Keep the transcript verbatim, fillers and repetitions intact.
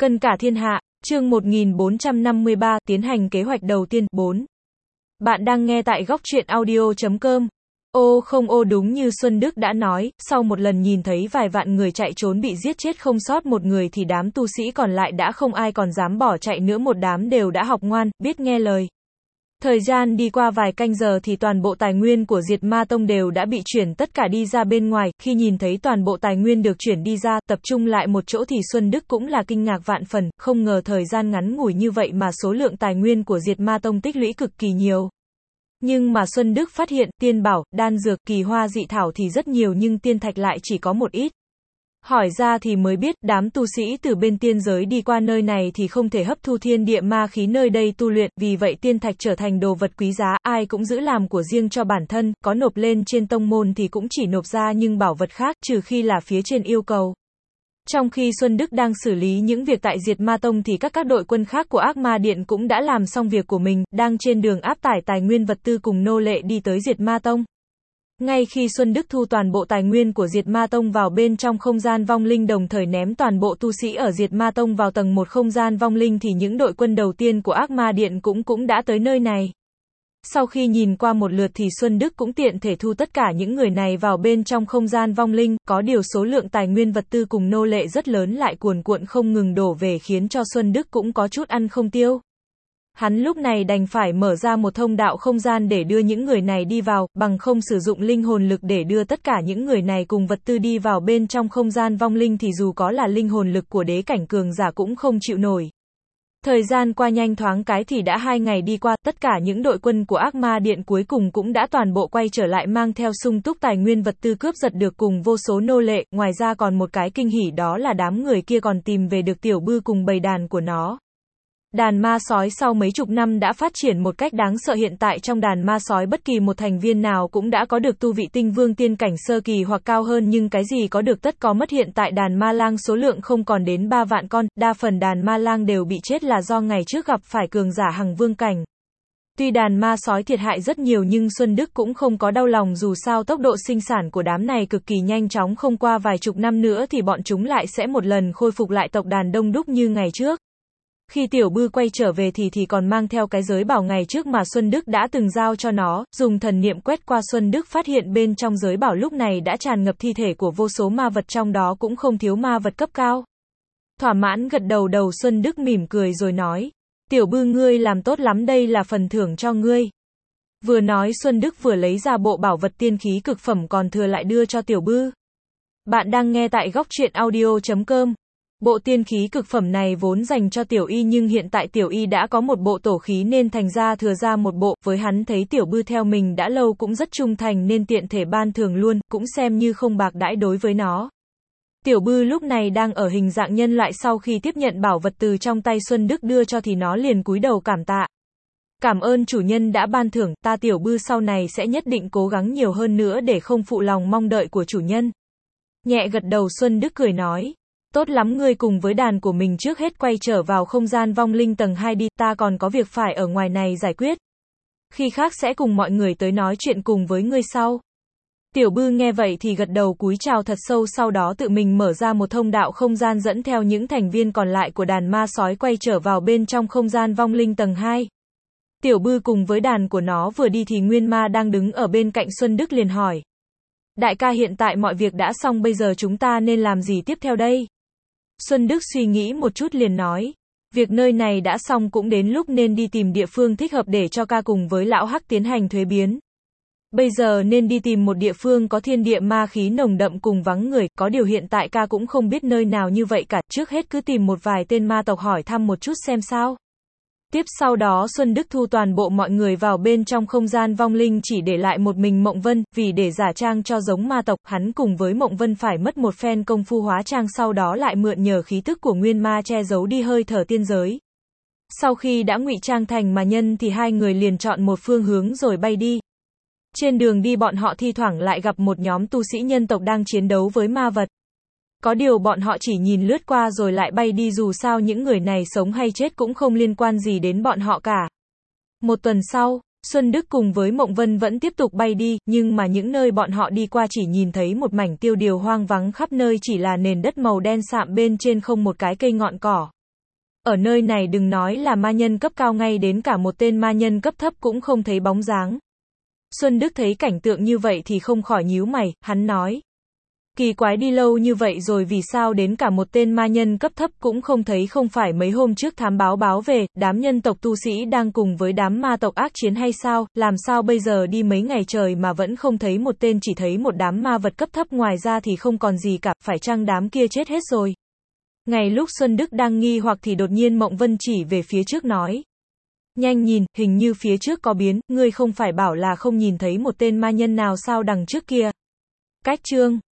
Cân cả thiên hạ, chương một nghìn bốn trăm năm mươi ba, tiến hành kế hoạch đầu tiên, bốn. Bạn đang nghe tại góc truyện audio chấm com. Ô không ô đúng như Xuân Đức đã nói, sau một lần nhìn thấy vài vạn người chạy trốn bị giết chết không sót một người thì đám tu sĩ còn lại đã không ai còn dám bỏ chạy nữa, một đám đều đã học ngoan, biết nghe lời. Thời gian đi qua vài canh giờ thì toàn bộ tài nguyên của Diệt Ma Tông đều đã bị chuyển tất cả đi ra bên ngoài, khi nhìn thấy toàn bộ tài nguyên được chuyển đi ra, tập trung lại một chỗ thì Xuân Đức cũng là kinh ngạc vạn phần, không ngờ thời gian ngắn ngủi như vậy mà số lượng tài nguyên của Diệt Ma Tông tích lũy cực kỳ nhiều. Nhưng mà Xuân Đức phát hiện, tiên bảo, đan dược, kỳ hoa dị thảo thì rất nhiều nhưng tiên thạch lại chỉ có một ít. Hỏi ra thì mới biết, đám tu sĩ từ bên tiên giới đi qua nơi này thì không thể hấp thu thiên địa ma khí nơi đây tu luyện, vì vậy tiên thạch trở thành đồ vật quý giá, ai cũng giữ làm của riêng cho bản thân, có nộp lên trên tông môn thì cũng chỉ nộp ra nhưng bảo vật khác, trừ khi là phía trên yêu cầu. Trong khi Xuân Đức đang xử lý những việc tại Diệt Ma Tông thì các các đội quân khác của Ác Ma Điện cũng đã làm xong việc của mình, đang trên đường áp tải tài nguyên vật tư cùng nô lệ đi tới Diệt Ma Tông. Ngay khi Xuân Đức thu toàn bộ tài nguyên của Diệt Ma Tông vào bên trong không gian vong linh, đồng thời ném toàn bộ tu sĩ ở Diệt Ma Tông vào tầng một không gian vong linh, thì những đội quân đầu tiên của Ác Ma Điện cũng cũng đã tới nơi này. Sau khi nhìn qua một lượt thì Xuân Đức cũng tiện thể thu tất cả những người này vào bên trong không gian vong linh, có điều số lượng tài nguyên vật tư cùng nô lệ rất lớn lại cuồn cuộn không ngừng đổ về khiến cho Xuân Đức cũng có chút ăn không tiêu. Hắn lúc này đành phải mở ra một thông đạo không gian để đưa những người này đi vào, bằng không sử dụng linh hồn lực để đưa tất cả những người này cùng vật tư đi vào bên trong không gian vong linh thì dù có là linh hồn lực của đế cảnh cường giả cũng không chịu nổi. Thời gian qua nhanh thoáng cái thì đã hai ngày đi qua, tất cả những đội quân của Ác Ma Điện cuối cùng cũng đã toàn bộ quay trở lại mang theo sung túc tài nguyên vật tư cướp giật được cùng vô số nô lệ, ngoài ra còn một cái kinh hỉ đó là đám người kia còn tìm về được Tiểu Bư cùng bầy đàn của nó. Đàn ma sói sau mấy chục năm đã phát triển một cách đáng sợ, hiện tại trong đàn ma sói bất kỳ một thành viên nào cũng đã có được tu vị tinh vương tiên cảnh sơ kỳ hoặc cao hơn, nhưng cái gì có được tất có mất, hiện tại đàn ma lang số lượng không còn đến ba vạn con, đa phần đàn ma lang đều bị chết là do ngày trước gặp phải cường giả hằng vương cảnh. Tuy đàn ma sói thiệt hại rất nhiều nhưng Xuân Đức cũng không có đau lòng, dù sao tốc độ sinh sản của đám này cực kỳ nhanh chóng, không qua vài chục năm nữa thì bọn chúng lại sẽ một lần khôi phục lại tộc đàn đông đúc như ngày trước. Khi Tiểu Bư quay trở về thì thì còn mang theo cái giới bảo ngày trước mà Xuân Đức đã từng giao cho nó, dùng thần niệm quét qua, Xuân Đức phát hiện bên trong giới bảo lúc này đã tràn ngập thi thể của vô số ma vật, trong đó cũng không thiếu ma vật cấp cao. Thỏa mãn gật đầu đầu, Xuân Đức mỉm cười rồi nói, Tiểu Bư ngươi làm tốt lắm, đây là phần thưởng cho ngươi. Vừa nói Xuân Đức vừa lấy ra bộ bảo vật tiên khí cực phẩm còn thừa lại đưa cho Tiểu Bư. Bạn đang nghe tại góc truyện audio chấm com. Bộ tiên khí cực phẩm này vốn dành cho Tiểu Y nhưng hiện tại Tiểu Y đã có một bộ tổ khí nên thành ra thừa ra một bộ, với hắn thấy Tiểu Bư theo mình đã lâu cũng rất trung thành nên tiện thể ban thưởng luôn, cũng xem như không bạc đãi đối với nó. Tiểu Bư lúc này đang ở hình dạng nhân loại, sau khi tiếp nhận bảo vật từ trong tay Xuân Đức đưa cho thì nó liền cúi đầu cảm tạ. Cảm ơn chủ nhân đã ban thưởng, ta Tiểu Bư sau này sẽ nhất định cố gắng nhiều hơn nữa để không phụ lòng mong đợi của chủ nhân. Nhẹ gật đầu Xuân Đức cười nói. Tốt lắm, ngươi cùng với đàn của mình trước hết quay trở vào không gian vong linh tầng hai đi, ta còn có việc phải ở ngoài này giải quyết. Khi khác sẽ cùng mọi người tới nói chuyện cùng với ngươi sau. Tiểu Bư nghe vậy thì gật đầu cúi chào thật sâu, sau đó tự mình mở ra một thông đạo không gian dẫn theo những thành viên còn lại của đàn ma sói quay trở vào bên trong không gian vong linh tầng hai. Tiểu Bư cùng với đàn của nó vừa đi thì Nguyên Ma đang đứng ở bên cạnh Xuân Đức liền hỏi. Đại ca, hiện tại mọi việc đã xong, bây giờ chúng ta nên làm gì tiếp theo đây? Xuân Đức suy nghĩ một chút liền nói, việc nơi này đã xong cũng đến lúc nên đi tìm địa phương thích hợp để cho ca cùng với lão Hắc tiến hành thuế biến. Bây giờ nên đi tìm một địa phương có thiên địa ma khí nồng đậm cùng vắng người, có điều hiện tại ca cũng không biết nơi nào như vậy cả, trước hết cứ tìm một vài tên ma tộc hỏi thăm một chút xem sao. Tiếp sau đó Xuân Đức thu toàn bộ mọi người vào bên trong không gian vong linh, chỉ để lại một mình Mộng Vân, vì để giả trang cho giống ma tộc, hắn cùng với Mộng Vân phải mất một phen công phu hóa trang, sau đó lại mượn nhờ khí tức của Nguyên Ma che giấu đi hơi thở tiên giới. Sau khi đã ngụy trang thành ma nhân thì hai người liền chọn một phương hướng rồi bay đi. Trên đường đi bọn họ thi thoảng lại gặp một nhóm tu sĩ nhân tộc đang chiến đấu với ma vật. Có điều bọn họ chỉ nhìn lướt qua rồi lại bay đi, dù sao những người này sống hay chết cũng không liên quan gì đến bọn họ cả. Một tuần sau, Xuân Đức cùng với Mộng Vân vẫn tiếp tục bay đi, nhưng mà những nơi bọn họ đi qua chỉ nhìn thấy một mảnh tiêu điều hoang vắng, khắp nơi chỉ là nền đất màu đen sạm, bên trên không một cái cây ngọn cỏ. Ở nơi này đừng nói là ma nhân cấp cao, ngay đến cả một tên ma nhân cấp thấp cũng không thấy bóng dáng. Xuân Đức thấy cảnh tượng như vậy thì không khỏi nhíu mày, hắn nói. Kỳ quái, đi lâu như vậy rồi vì sao đến cả một tên ma nhân cấp thấp cũng không thấy, không phải mấy hôm trước thám báo báo về, đám nhân tộc tu sĩ đang cùng với đám ma tộc ác chiến hay sao, làm sao bây giờ đi mấy ngày trời mà vẫn không thấy một tên, chỉ thấy một đám ma vật cấp thấp, ngoài ra thì không còn gì cả, phải chăng đám kia chết hết rồi? Ngay lúc Xuân Đức đang nghi hoặc thì đột nhiên Mộng Vân chỉ về phía trước nói. Nhanh nhìn, hình như phía trước có biến, ngươi không phải bảo là không nhìn thấy một tên ma nhân nào sao đằng trước kia. Cách chương